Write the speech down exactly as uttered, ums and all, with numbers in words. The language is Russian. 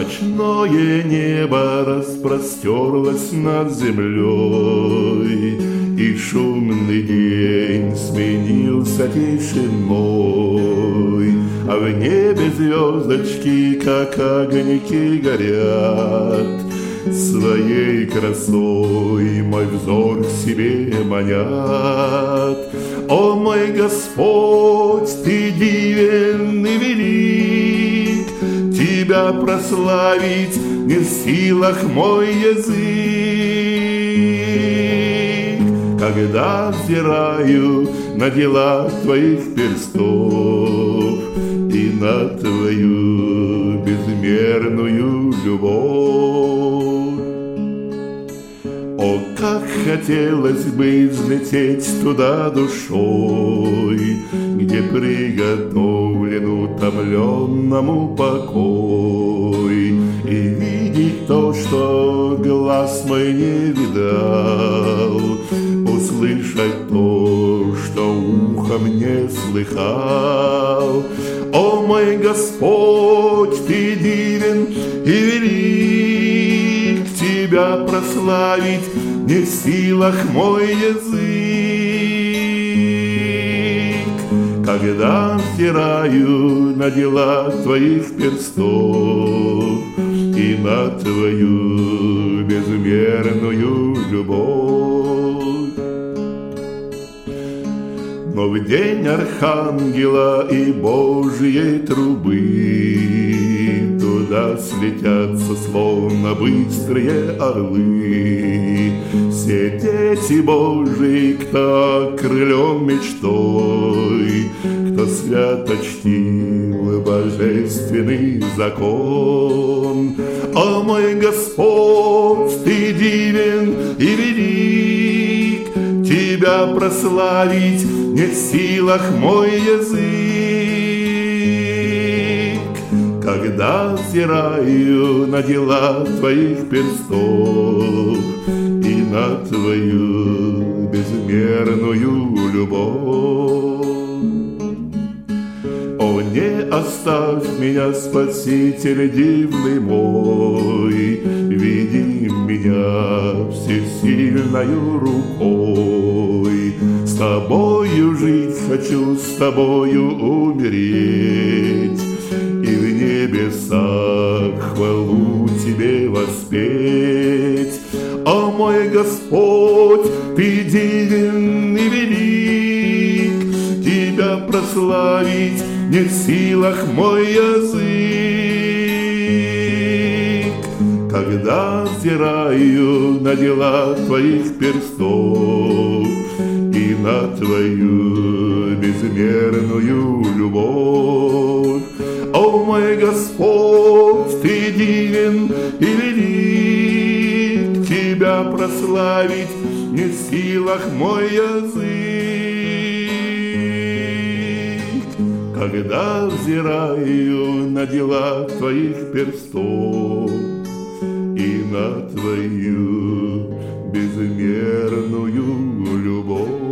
Ночное небо распростерлось над землей, и шумный день сменился тишиной, а в небе звездочки, как огоньки, горят. Своей красой мой взор к себе манят. О мой Господь, Ты дивен и велик, Тебя прославить не в силах мой язык. Когда взираю на дела Твоих перстов и на Твою безмерную любовь, о, как хотелось бы взлететь туда душой, где приготовлен утомленному покой, и видеть то, что глаз мой не видал, услышать то, что ухом не слыхал. О, мой Господь, Ты дивен и велик, Тебя прославить не в силах мой язык. Когда взираю на дела Твоих перстов и на Твою безмерную любовь, но в день архангела и Божьей трубы туда слетятся словно быстрые орлы все дети Божьи, кто окрылен мечтой, кто свято чтил божественный закон. О, мой Господь, Ты дивен и велик, Тебя прославить не в силах мой язык. Когда взираю на дела Твоих перстов и на Твою безмерную любовь, о, не оставь меня, Спаситель дивный мой, веди меня всесильною рукой. С Тобою жить хочу, с Тобою умереть, и в небесах хвалу Тебе воспеть. О, мой Господь, Ты дивен и велик, Тебя прославить не в силах мой язык. Когда взираю на дела Твоих перстов и на Твою безмерную любовь, о, мой Господь, Ты дивен и велик, Тебя прославить не в силах мой язык. Когда взираю на дела Твоих перстов и на Твою безмерную любовь.